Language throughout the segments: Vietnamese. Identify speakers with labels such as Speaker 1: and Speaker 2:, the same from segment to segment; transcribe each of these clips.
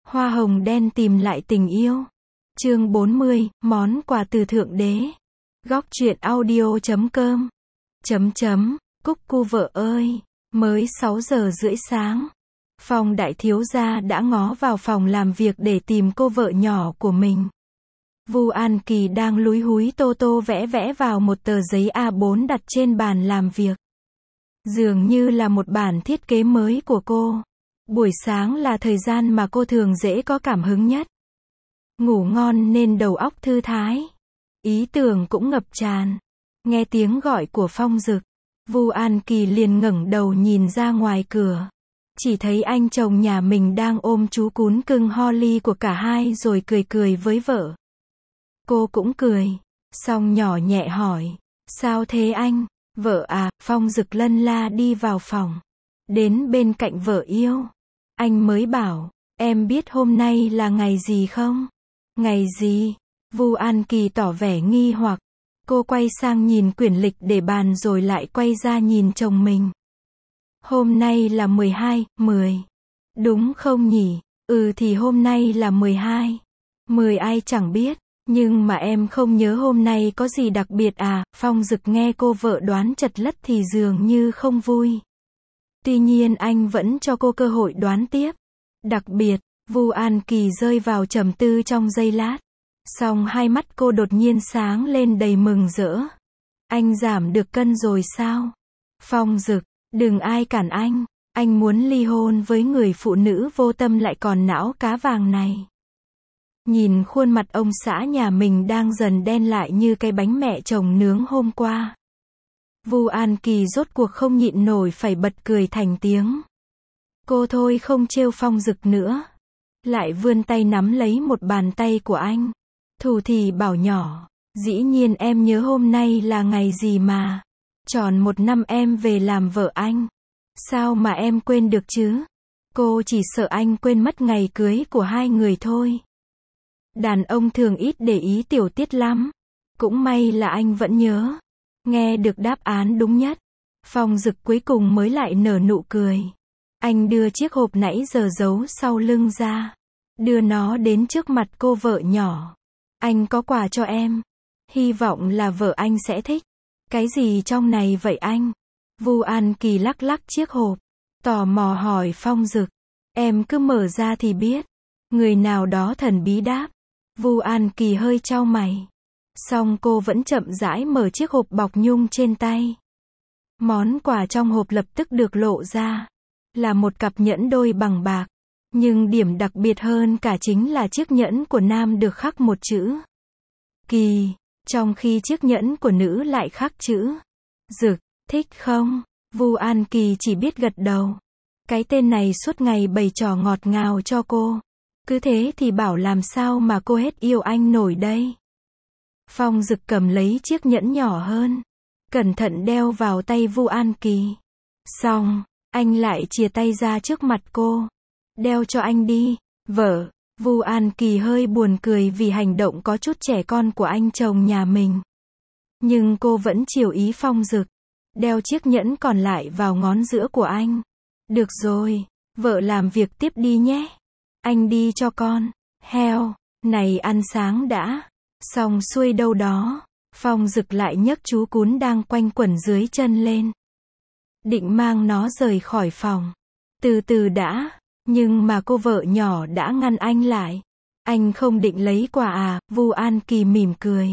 Speaker 1: Hoa hồng đen tìm lại tình yêu. Chương 40, món quà từ Thượng Đế. Góc truyện audio.com. Cúc cu vợ ơi, mới 6 giờ rưỡi sáng. Phong đại thiếu gia đã ngó vào phòng làm việc để tìm cô vợ nhỏ của mình. Vu An Kỳ đang lúi húi tô tô vẽ vẽ vào một tờ giấy A4 đặt trên bàn làm việc. Dường như là một bản thiết kế mới của cô. Buổi sáng là thời gian mà cô thường dễ có cảm hứng nhất. Ngủ ngon nên đầu óc thư thái. Ý tưởng cũng ngập tràn. Nghe tiếng gọi của Phong Dực, Vu An Kỳ liền ngẩng đầu nhìn ra ngoài cửa. Chỉ thấy anh chồng nhà mình đang ôm chú cún cưng Holly của cả hai rồi cười cười với vợ. Cô cũng cười, xong nhỏ nhẹ hỏi, sao thế anh? Vợ à, Phong Dực lân la đi vào phòng. Đến bên cạnh vợ yêu. Anh mới bảo, em biết hôm nay là ngày gì không? Ngày gì? Vu An Kỳ tỏ vẻ nghi hoặc. Cô quay sang nhìn quyển lịch để bàn rồi lại quay ra nhìn chồng mình. Hôm nay là 12/10. Đúng không nhỉ? Ừ thì hôm nay là 12. 10 ai chẳng biết. Nhưng mà em không nhớ hôm nay có gì đặc biệt à? Phong Dực nghe cô vợ đoán chật lất thì dường như không vui. Tuy nhiên anh vẫn cho cô cơ hội đoán tiếp. Đặc biệt, Vu An Kỳ rơi vào trầm tư trong giây lát. Xong hai mắt cô đột nhiên sáng lên đầy mừng rỡ. Anh giảm được cân rồi sao? Phong Dực, đừng ai cản anh muốn ly hôn với người phụ nữ vô tâm lại còn não cá vàng này. Nhìn khuôn mặt ông xã nhà mình đang dần đen lại như cái bánh mẹ chồng nướng hôm qua. Vu An Kỳ rốt cuộc không nhịn nổi phải bật cười thành tiếng. Cô thôi không trêu Phong Dực nữa. Lại vươn tay nắm lấy một bàn tay của anh. Thủ thì bảo nhỏ, dĩ nhiên em nhớ hôm nay là ngày gì mà. Tròn 1 năm em về làm vợ anh. Sao mà em quên được chứ? Cô chỉ sợ anh quên mất ngày cưới của hai người thôi. Đàn ông thường ít để ý tiểu tiết lắm. Cũng may là anh vẫn nhớ. Nghe được đáp án đúng nhất. Phong Dực cuối cùng mới lại nở nụ cười. Anh đưa chiếc hộp nãy giờ giấu sau lưng ra. Đưa nó đến trước mặt cô vợ nhỏ. Anh có quà cho em. Hy vọng là vợ anh sẽ thích. Cái gì trong này vậy anh? Vu An Kỳ lắc lắc chiếc hộp. Tò mò hỏi Phong Dực. Em cứ mở ra thì biết. Người nào đó thần bí đáp. Vu An Kỳ hơi chau mày. Xong cô vẫn chậm rãi mở chiếc hộp bọc nhung trên tay. Món quà trong hộp lập tức được lộ ra. Là một cặp nhẫn đôi bằng bạc. Nhưng điểm đặc biệt hơn cả chính là chiếc nhẫn của nam được khắc một chữ Kỳ, trong khi chiếc nhẫn của nữ lại khắc chữ Dực. Thích không? Vu An Kỳ chỉ biết gật đầu. Cái tên này suốt ngày bày trò ngọt ngào cho cô. Cứ thế thì bảo làm sao mà cô hết yêu anh nổi đây. Phong Dực cầm lấy chiếc nhẫn nhỏ hơn. Cẩn thận đeo vào tay Vu An Kỳ. Xong, anh lại chìa tay ra trước mặt cô. Đeo cho anh đi, vợ. Vu An Kỳ hơi buồn cười vì hành động có chút trẻ con của anh chồng nhà mình. Nhưng cô vẫn chiều ý Phong Dực. Đeo chiếc nhẫn còn lại vào ngón giữa của anh. Được rồi, vợ làm việc tiếp đi nhé. Anh đi cho con. Heo, này ăn sáng đã. Xong xuôi đâu đó. Phong Dực lại nhấc chú cún đang quanh quẩn dưới chân lên. Định mang nó rời khỏi phòng. Từ từ đã. Nhưng mà cô vợ nhỏ đã ngăn anh lại. Anh không định lấy quà à? Vu An Kỳ mỉm cười.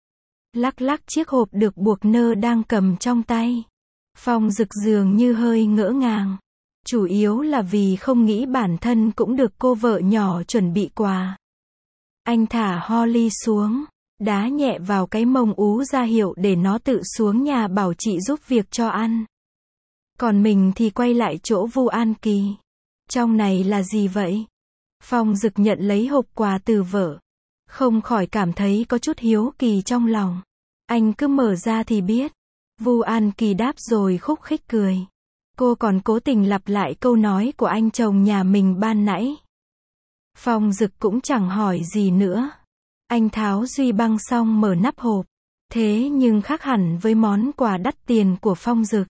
Speaker 1: Lắc lắc chiếc hộp được buộc nơ đang cầm trong tay. Phong Dực dường như hơi ngỡ ngàng. Chủ yếu là vì không nghĩ bản thân cũng được cô vợ nhỏ chuẩn bị quà. Anh thả Holly xuống. Đá nhẹ vào cái mông ú ra hiệu để nó tự xuống nhà bảo chị giúp việc cho ăn. Còn mình thì quay lại chỗ Vu An Kỳ. Trong này là gì vậy? Phong Dực nhận lấy hộp quà từ vợ. Không khỏi cảm thấy có chút hiếu kỳ trong lòng. Anh cứ mở ra thì biết. Vu An Kỳ đáp rồi khúc khích cười. Cô còn cố tình lặp lại câu nói của anh chồng nhà mình ban nãy. Phong Dực cũng chẳng hỏi gì nữa. Anh tháo duy băng xong mở nắp hộp. Thế nhưng khác hẳn với món quà đắt tiền của Phong Dực.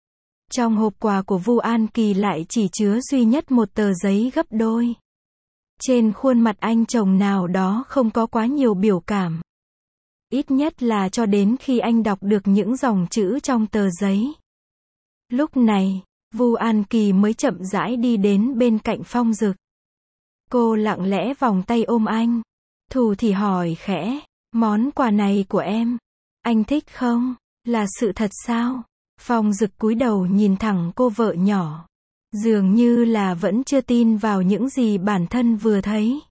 Speaker 1: Trong hộp quà của Vu An Kỳ lại chỉ chứa duy nhất một tờ giấy gấp đôi. Trên khuôn mặt anh chồng nào đó không có quá nhiều biểu cảm. Ít nhất là cho đến khi anh đọc được những dòng chữ trong tờ giấy. Lúc này, Vu An Kỳ mới chậm rãi đi đến bên cạnh Phong Dực. Cô lặng lẽ vòng tay ôm anh. Thù thì hỏi khẽ, món quà này của em, anh thích không? Là sự thật sao? Phong Dực cúi đầu nhìn thẳng cô vợ nhỏ. Dường như là vẫn chưa tin vào những gì bản thân vừa thấy.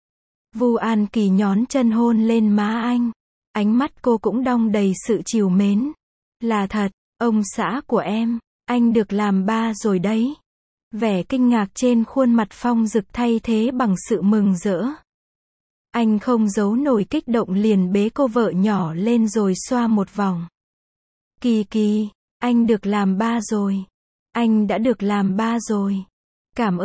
Speaker 1: Vu An Kỳ nhón chân hôn lên má anh. Ánh mắt cô cũng đong đầy sự trìu mến. Là thật, ông xã của em, anh được làm ba rồi đấy. Vẻ kinh ngạc trên khuôn mặt Phong Dực thay thế bằng sự mừng rỡ. Anh không giấu nổi kích động liền bế cô vợ nhỏ lên rồi xoa một vòng. Kỳ Kỳ, anh được làm ba rồi. Anh đã được làm ba rồi. Cảm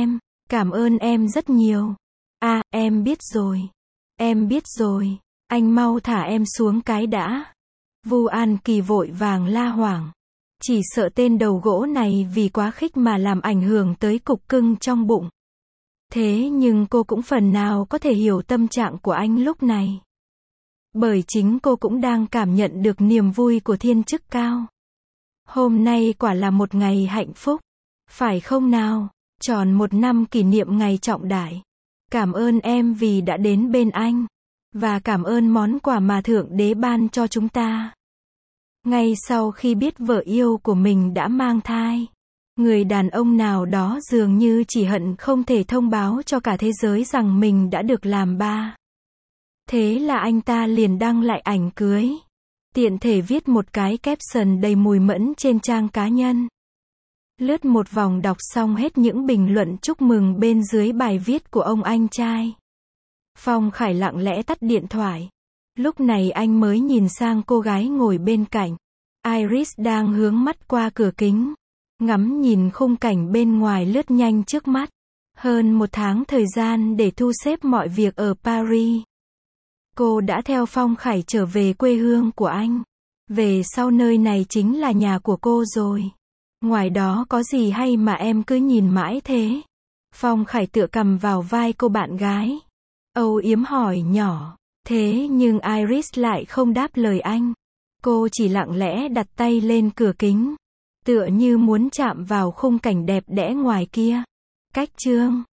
Speaker 1: ơn em rất nhiều. À, em biết rồi. Em biết rồi. Anh mau thả em xuống cái đã. Vu An Kỳ vội vàng la hoảng. Chỉ sợ tên đầu gỗ này vì quá khích mà làm ảnh hưởng tới cục cưng trong bụng. Thế nhưng cô cũng phần nào có thể hiểu tâm trạng của anh lúc này. Bởi chính cô cũng đang cảm nhận được niềm vui của thiên chức cao. Hôm nay quả là một ngày hạnh phúc. Phải không nào? Tròn 1 năm kỷ niệm ngày trọng đại. Cảm ơn em vì đã đến bên anh. Và cảm ơn món quà mà Thượng Đế ban cho chúng ta. Ngay sau khi biết vợ yêu của mình đã mang thai, người đàn ông nào đó dường như chỉ hận không thể thông báo cho cả thế giới rằng mình đã được làm ba. Thế là anh ta liền đăng lại ảnh cưới. Tiện thể viết một cái caption đầy mùi mẫn trên trang cá nhân. Lướt một vòng đọc xong hết những bình luận chúc mừng bên dưới bài viết của ông anh trai. Phong Khải lặng lẽ tắt điện thoại. Lúc này anh mới nhìn sang cô gái ngồi bên cạnh. Iris đang hướng mắt qua cửa kính. Ngắm nhìn khung cảnh bên ngoài lướt nhanh trước mắt. Hơn 1 tháng thời gian để thu xếp mọi việc ở Paris. Cô đã theo Phong Khải trở về quê hương của anh. Về sau nơi này chính là nhà của cô rồi. Ngoài đó có gì hay mà em cứ nhìn mãi thế? Phong Khải tựa cằm vào vai cô bạn gái. Âu yếm hỏi nhỏ. Thế nhưng Iris lại không đáp lời anh. Cô chỉ lặng lẽ đặt tay lên cửa kính. Tựa như muốn chạm vào khung cảnh đẹp đẽ ngoài kia. Cách chương